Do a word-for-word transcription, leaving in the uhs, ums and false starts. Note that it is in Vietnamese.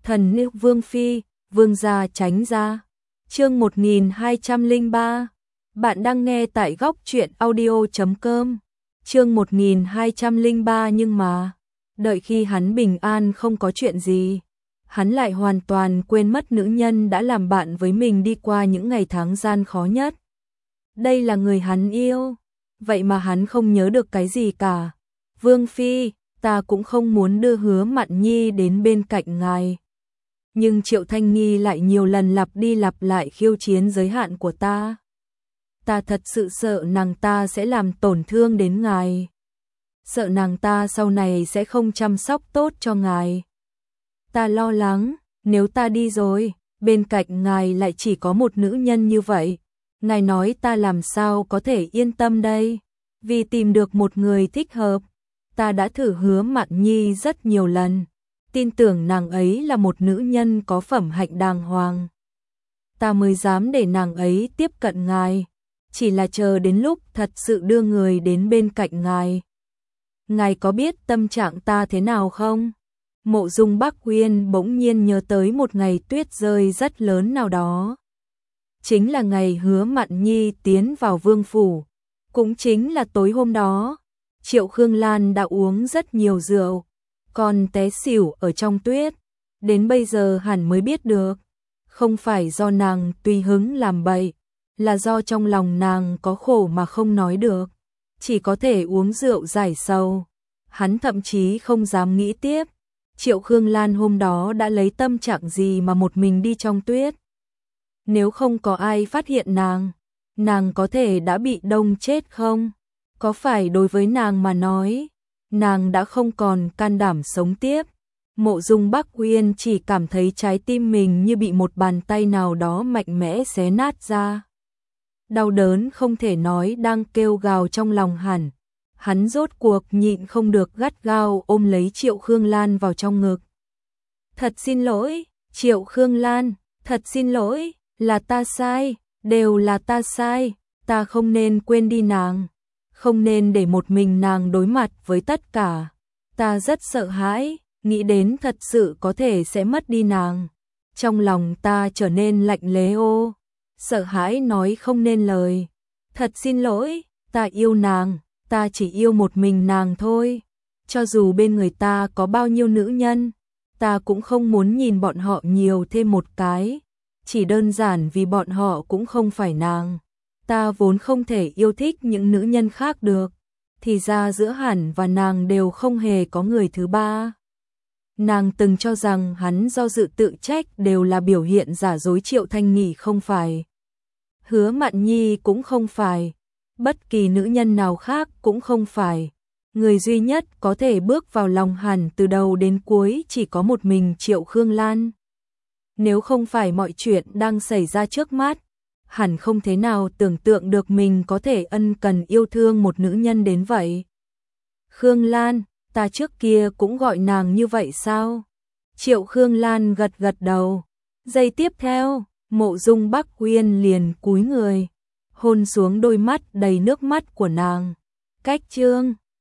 Thần nữ Vương Phi, Vương gia tránh ra. Chương một nghìn hai trăm lẻ ba. Bạn đang nghe tại góc truyện audio chấm com. Chương một nghìn hai trăm lẻ ba nhưng mà, đợi khi hắn bình an không có chuyện gì, hắn lại hoàn toàn quên mất nữ nhân đã làm bạn với mình đi qua những ngày tháng gian khó nhất. Đây là người hắn yêu, vậy mà hắn không nhớ được cái gì cả. Vương Phi, ta cũng không muốn đưa Hứa Mạn Nhi đến bên cạnh ngài. Nhưng Triệu Thanh Nghi lại nhiều lần lặp đi lặp lại khiêu chiến giới hạn của ta. Ta thật sự sợ nàng ta sẽ làm tổn thương đến ngài. Sợ nàng ta sau này sẽ không chăm sóc tốt cho ngài. Ta lo lắng, nếu ta đi rồi, bên cạnh ngài lại chỉ có một nữ nhân như vậy. Ngài nói ta làm sao có thể yên tâm đây? Vì tìm được một người thích hợp, ta đã thử Hứa Mạn Nhi rất nhiều lần. Tin tưởng nàng ấy là một nữ nhân có phẩm hạnh đàng hoàng. Ta mới dám để nàng ấy tiếp cận ngài. Chỉ là chờ đến lúc thật sự đưa người đến bên cạnh ngài. Ngài có biết tâm trạng ta thế nào không? Mộ Dung Bắc Uyên bỗng nhiên nhớ tới một ngày tuyết rơi rất lớn nào đó. Chính là ngày Hứa Mạn Nhi tiến vào vương phủ. Cũng chính là tối hôm đó, Triệu Khương Lan đã uống rất nhiều rượu, còn té xỉu ở trong tuyết. Đến bây giờ hẳn mới biết được, không phải do nàng tùy hứng làm bậy, là do trong lòng nàng có khổ mà không nói được, chỉ có thể uống rượu giải sầu. Hắn thậm chí không dám nghĩ tiếp, Triệu Khương Lan hôm đó đã lấy tâm trạng gì mà một mình đi trong tuyết. Nếu không có ai phát hiện nàng, nàng có thể đã bị đông chết không? Có phải đối với nàng mà nói, nàng đã không còn can đảm sống tiếp? Mộ Dung Bắc Uyên chỉ cảm thấy trái tim mình như bị một bàn tay nào đó mạnh mẽ xé nát ra. Đau đớn không thể nói đang kêu gào trong lòng hẳn. Hắn rốt cuộc nhịn không được gắt gao ôm lấy Triệu Khương Lan vào trong ngực. Thật xin lỗi, Triệu Khương Lan, thật xin lỗi, là ta sai, đều là ta sai, ta không nên quên đi nàng, không nên để một mình nàng đối mặt với tất cả. Ta rất sợ hãi, nghĩ đến thật sự có thể sẽ mất đi nàng. Trong lòng ta trở nên lạnh lẽo, sợ hãi nói không nên lời. Thật xin lỗi, ta yêu nàng, ta chỉ yêu một mình nàng thôi. Cho dù bên người ta có bao nhiêu nữ nhân, ta cũng không muốn nhìn bọn họ nhiều thêm một cái. Chỉ đơn giản vì bọn họ cũng không phải nàng. Ta vốn không thể yêu thích những nữ nhân khác được. Thì ra giữa hắn và nàng đều không hề có người thứ ba. Nàng từng cho rằng hắn do dự tự trách đều là biểu hiện giả dối. Triệu Thanh Nghi không phải, Hứa Mạn Nhi cũng không phải, bất kỳ nữ nhân nào khác cũng không phải. Người duy nhất có thể bước vào lòng hắn từ đầu đến cuối chỉ có một mình Triệu Khương Lan. Nếu không phải mọi chuyện đang xảy ra trước mắt, hẳn không thế nào tưởng tượng được mình có thể ân cần yêu thương một nữ nhân đến vậy. Khương Lan, ta trước kia cũng gọi nàng như vậy sao? Triệu Khương Lan gật gật đầu. Giây tiếp theo, Mộ Dung Bắc Uyên liền cúi người, hôn xuống đôi mắt đầy nước mắt của nàng. Cách chương